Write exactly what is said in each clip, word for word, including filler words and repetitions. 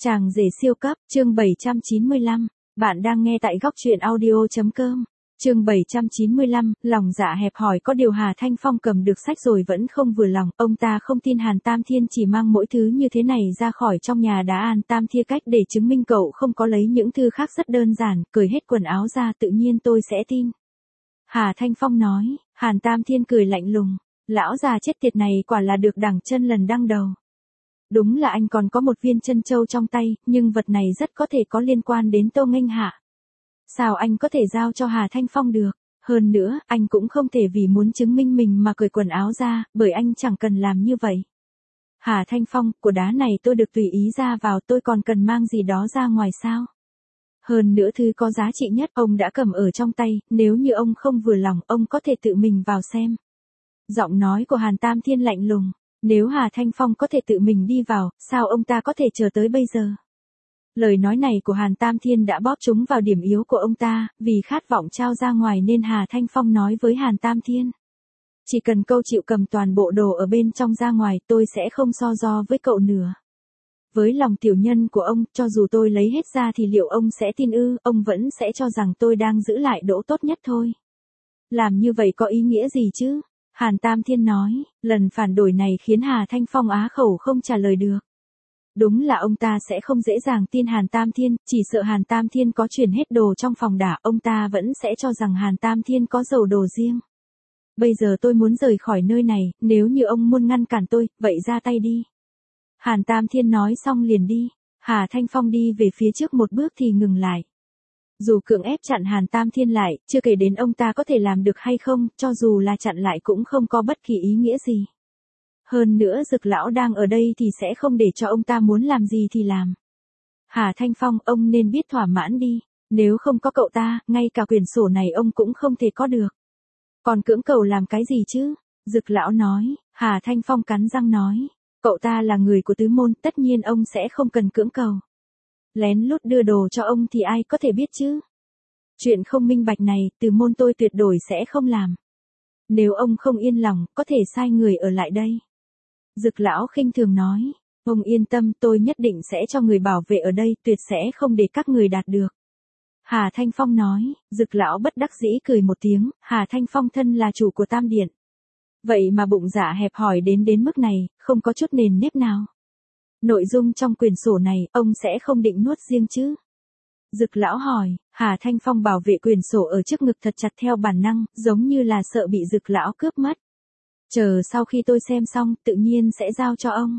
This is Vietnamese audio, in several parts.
Chàng rể siêu cấp, chương bảy trăm chín mươi lăm. Bạn đang nghe tại góc truyện audio.com. Chương bảy trăm chín mươi lăm, lòng dạ hẹp hòi có điều Hà Thanh Phong cầm được sách rồi vẫn không vừa lòng, ông ta không tin Hàn Tam Thiên chỉ mang mỗi thứ như thế này ra khỏi trong nhà đá An Tam Thiên cách để chứng minh cậu không có lấy những thứ khác rất đơn giản, cởi hết quần áo ra tự nhiên tôi sẽ tin. Hà Thanh Phong nói, Hàn Tam Thiên cười lạnh lùng, lão già chết tiệt này quả là được đẳng chân lần đăng đầu. Đúng là anh còn có một viên chân châu trong tay, nhưng vật này rất có thể có liên quan đến Tô Nghênh Hạ. Sao anh có thể giao cho Hà Thanh Phong được? Hơn nữa, anh cũng không thể vì muốn chứng minh mình mà cởi quần áo ra, bởi anh chẳng cần làm như vậy. Hà Thanh Phong, của đá này tôi được tùy ý ra vào, tôi còn cần mang gì đó ra ngoài sao? Hơn nữa thứ có giá trị nhất ông đã cầm ở trong tay, nếu như ông không vừa lòng, ông có thể tự mình vào xem. Giọng nói của Hàn Tam Thiên lạnh lùng. Nếu Hà Thanh Phong có thể tự mình đi vào, sao ông ta có thể chờ tới bây giờ? Lời nói này của Hàn Tam Thiên đã bóp trúng vào điểm yếu của ông ta, vì khát vọng trao ra ngoài nên Hà Thanh Phong nói với Hàn Tam Thiên. Chỉ cần cậu chịu cầm toàn bộ đồ ở bên trong ra ngoài, tôi sẽ không so đo với cậu nữa. Với lòng tiểu nhân của ông, cho dù tôi lấy hết ra thì liệu ông sẽ tin ư, ông vẫn sẽ cho rằng tôi đang giữ lại đỗ tốt nhất thôi. Làm như vậy có ý nghĩa gì chứ? Hàn Tam Thiên nói, lần phản đổi này khiến Hà Thanh Phong á khẩu không trả lời được. Đúng là ông ta sẽ không dễ dàng tin Hàn Tam Thiên, chỉ sợ Hàn Tam Thiên có chuyển hết đồ trong phòng đả, ông ta vẫn sẽ cho rằng Hàn Tam Thiên có giấu đồ riêng. Bây giờ tôi muốn rời khỏi nơi này, nếu như ông muốn ngăn cản tôi, vậy ra tay đi. Hàn Tam Thiên nói xong liền đi, Hà Thanh Phong đi về phía trước một bước thì ngừng lại. Dù cưỡng ép chặn Hàn Tam Thiên lại, chưa kể đến ông ta có thể làm được hay không, cho dù là chặn lại cũng không có bất kỳ ý nghĩa gì. Hơn nữa Dực lão đang ở đây thì sẽ không để cho ông ta muốn làm gì thì làm. Hà Thanh Phong, ông nên biết thỏa mãn đi, nếu không có cậu ta, ngay cả quyển sổ này ông cũng không thể có được. Còn cưỡng cầu làm cái gì chứ? Dực lão nói, Hà Thanh Phong cắn răng nói, cậu ta là người của tứ môn, tất nhiên ông sẽ không cần cưỡng cầu. Lén lút đưa đồ cho ông thì ai có thể biết chứ? Chuyện không minh bạch này, từ môn tôi tuyệt đối sẽ không làm. Nếu ông không yên lòng, có thể sai người ở lại đây. Dực lão khinh thường nói, ông yên tâm, tôi nhất định sẽ cho người bảo vệ ở đây, tuyệt sẽ không để các người đạt được. Hà Thanh Phong nói, Dực lão bất đắc dĩ cười một tiếng, Hà Thanh Phong thân là chủ của Tam Điện. Vậy mà bụng dạ hẹp hòi đến đến mức này, không có chút nền nếp nào. Nội dung trong quyển sổ này, ông sẽ không định nuốt riêng chứ? Dực lão hỏi, Hà Thanh Phong bảo vệ quyển sổ ở trước ngực thật chặt theo bản năng, giống như là sợ bị Dực lão cướp mất. Chờ sau khi tôi xem xong, tự nhiên sẽ giao cho ông.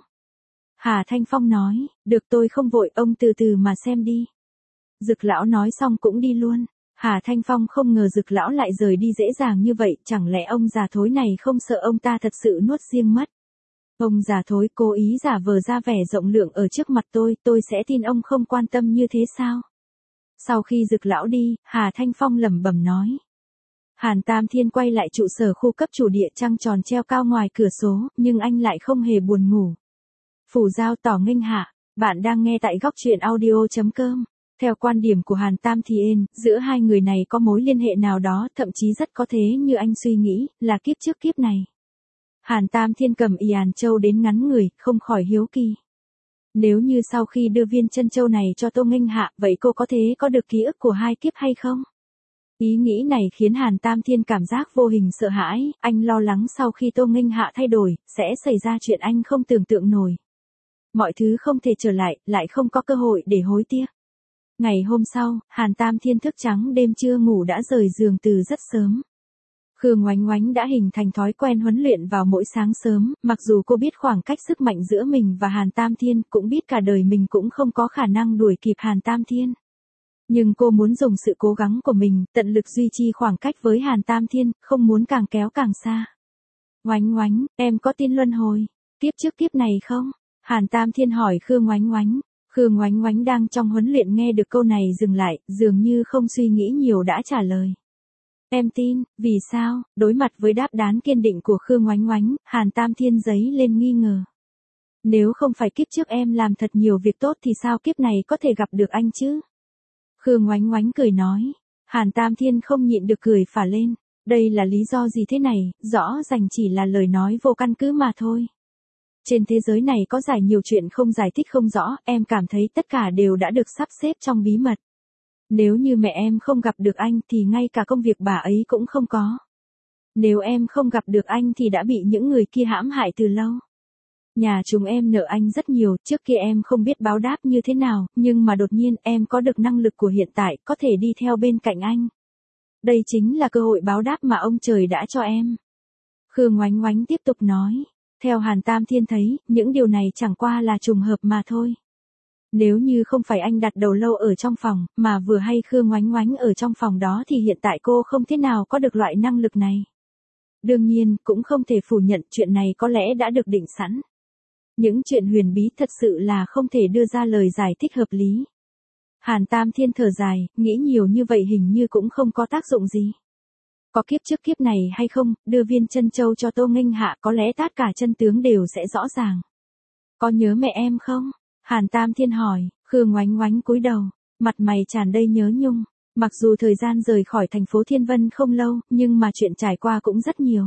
Hà Thanh Phong nói, được tôi không vội, ông từ từ mà xem đi. Dực lão nói xong cũng đi luôn. Hà Thanh Phong không ngờ Dực lão lại rời đi dễ dàng như vậy, chẳng lẽ ông già thối này không sợ ông ta thật sự nuốt riêng mất? Ông già thối cố ý giả vờ ra vẻ rộng lượng ở trước mặt tôi, tôi sẽ tin ông không quan tâm như thế sao? Sau khi Dực lão đi, Hà Thanh Phong lẩm bẩm nói. Hàn Tam Thiên quay lại trụ sở khu cấp chủ địa, trăng tròn treo cao ngoài cửa sổ, nhưng anh lại không hề buồn ngủ. Phủ giao tỏ Nghênh Hạ, bạn đang nghe tại góc truyện audio.com. Theo quan điểm của Hàn Tam Thiên, giữa hai người này có mối liên hệ nào đó, thậm chí rất có thể như anh suy nghĩ, là kiếp trước kiếp này. Hàn Tam Thiên cầm Yàn Châu đến ngắn người, không khỏi hiếu kỳ. Nếu như sau khi đưa viên chân châu này cho Tô Nghênh Hạ, vậy cô có thể có được ký ức của hai kiếp hay không? Ý nghĩ này khiến Hàn Tam Thiên cảm giác vô hình sợ hãi, anh lo lắng sau khi Tô Nghênh Hạ thay đổi, sẽ xảy ra chuyện anh không tưởng tượng nổi. Mọi thứ không thể trở lại, lại không có cơ hội để hối tiếc. Ngày hôm sau, Hàn Tam Thiên thức trắng đêm chưa ngủ đã rời giường từ rất sớm. Khương Oánh Oánh đã hình thành thói quen huấn luyện vào mỗi sáng sớm, mặc dù cô biết khoảng cách sức mạnh giữa mình và Hàn Tam Thiên, cũng biết cả đời mình cũng không có khả năng đuổi kịp Hàn Tam Thiên. Nhưng cô muốn dùng sự cố gắng của mình, tận lực duy trì khoảng cách với Hàn Tam Thiên, không muốn càng kéo càng xa. Oánh Oánh, em có tin luân hồi, kiếp trước kiếp này không? Hàn Tam Thiên hỏi Khương Oánh Oánh. Khương Oánh Oánh đang trong huấn luyện nghe được câu này dừng lại, dường như không suy nghĩ nhiều đã trả lời. Em tin, vì sao? Đối mặt với đáp án kiên định của Khương Oánh Oánh, Hàn Tam Thiên giấy lên nghi ngờ. Nếu không phải kiếp trước em làm thật nhiều việc tốt thì sao kiếp này có thể gặp được anh chứ? Khương Oánh Oánh cười nói. Hàn Tam Thiên không nhịn được cười phả lên. Đây là lý do gì thế này, rõ ràng chỉ là lời nói vô căn cứ mà thôi. Trên thế giới này có giải nhiều chuyện không giải thích không rõ, em cảm thấy tất cả đều đã được sắp xếp trong bí mật. Nếu như mẹ em không gặp được anh thì ngay cả công việc bà ấy cũng không có. Nếu em không gặp được anh thì đã bị những người kia hãm hại từ lâu. Nhà chúng em nợ anh rất nhiều, trước kia em không biết báo đáp như thế nào, nhưng mà đột nhiên em có được năng lực của hiện tại, có thể đi theo bên cạnh anh. Đây chính là cơ hội báo đáp mà ông trời đã cho em. Khương Ngoánh Ngoánh tiếp tục nói. Theo Hàn Tam Thiên thấy, những điều này chẳng qua là trùng hợp mà thôi. Nếu như không phải anh đặt đầu lâu ở trong phòng, mà vừa hay Khương Ngoánh Ngoánh ở trong phòng đó thì hiện tại cô không thế nào có được loại năng lực này. Đương nhiên, cũng không thể phủ nhận chuyện này có lẽ đã được định sẵn. Những chuyện huyền bí thật sự là không thể đưa ra lời giải thích hợp lý. Hàn Tam Thiên thở dài, nghĩ nhiều như vậy hình như cũng không có tác dụng gì. Có kiếp trước kiếp này hay không, đưa viên chân châu cho Tô Nghênh Hạ có lẽ tất cả chân tướng đều sẽ rõ ràng. Có nhớ mẹ em không? Hàn Tam Thiên hỏi, Khương Ngoánh Ngoánh cúi đầu, mặt mày tràn đầy nhớ nhung. Mặc dù thời gian rời khỏi thành phố Thiên Vân không lâu, nhưng mà chuyện trải qua cũng rất nhiều.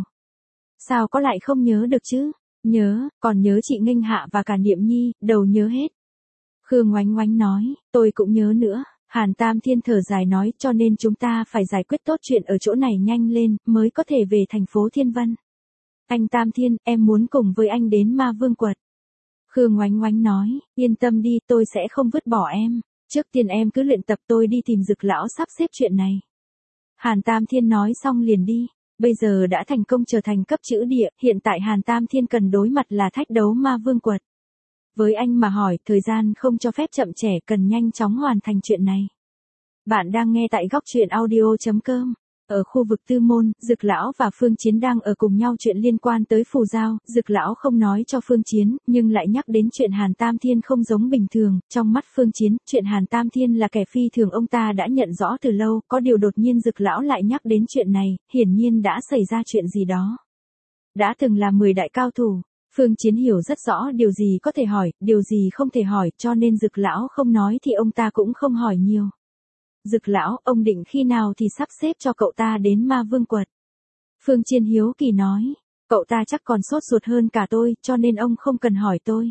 Sao có lại không nhớ được chứ? Nhớ, còn nhớ chị Nghênh Hạ và cả Niệm Nhi, đầu nhớ hết. Khương Ngoánh Ngoánh nói, tôi cũng nhớ nữa. Hàn Tam Thiên thở dài nói, cho nên chúng ta phải giải quyết tốt chuyện ở chỗ này nhanh lên, mới có thể về thành phố Thiên Vân. Anh Tam Thiên, em muốn cùng với anh đến Ma Vương Quật. Khương Ngoánh Ngoánh nói, yên tâm đi, tôi sẽ không vứt bỏ em. Trước tiên em cứ luyện tập, tôi đi tìm Dực lão sắp xếp chuyện này. Hàn Tam Thiên nói xong liền đi. Bây giờ đã thành công trở thành cấp chữ địa, hiện tại Hàn Tam Thiên cần đối mặt là thách đấu Ma Vương Quật. Với anh mà hỏi, thời gian không cho phép chậm trễ, cần nhanh chóng hoàn thành chuyện này. Bạn đang nghe tại góc truyện audio chấm com. Ở khu vực Tư Môn, Dực lão và Phương Chiến đang ở cùng nhau chuyện liên quan tới phù giao, Dực lão không nói cho Phương Chiến, nhưng lại nhắc đến chuyện Hàn Tam Thiên không giống bình thường, trong mắt Phương Chiến, chuyện Hàn Tam Thiên là kẻ phi thường ông ta đã nhận rõ từ lâu, có điều đột nhiên Dực lão lại nhắc đến chuyện này, hiển nhiên đã xảy ra chuyện gì đó. Đã từng là mười đại cao thủ, Phương Chiến hiểu rất rõ điều gì có thể hỏi, điều gì không thể hỏi, cho nên Dực lão không nói thì ông ta cũng không hỏi nhiều. Dực lão, ông định khi nào thì sắp xếp cho cậu ta đến Ma Vương Quật? Phương Chiến hiếu kỳ nói, cậu ta chắc còn sốt ruột hơn cả tôi, cho nên ông không cần hỏi tôi.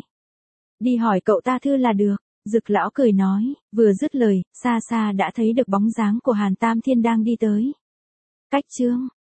Đi hỏi cậu ta thư là được. Dực lão cười nói, vừa dứt lời, xa xa đã thấy được bóng dáng của Hàn Tam Thiên đang đi tới. Cách chương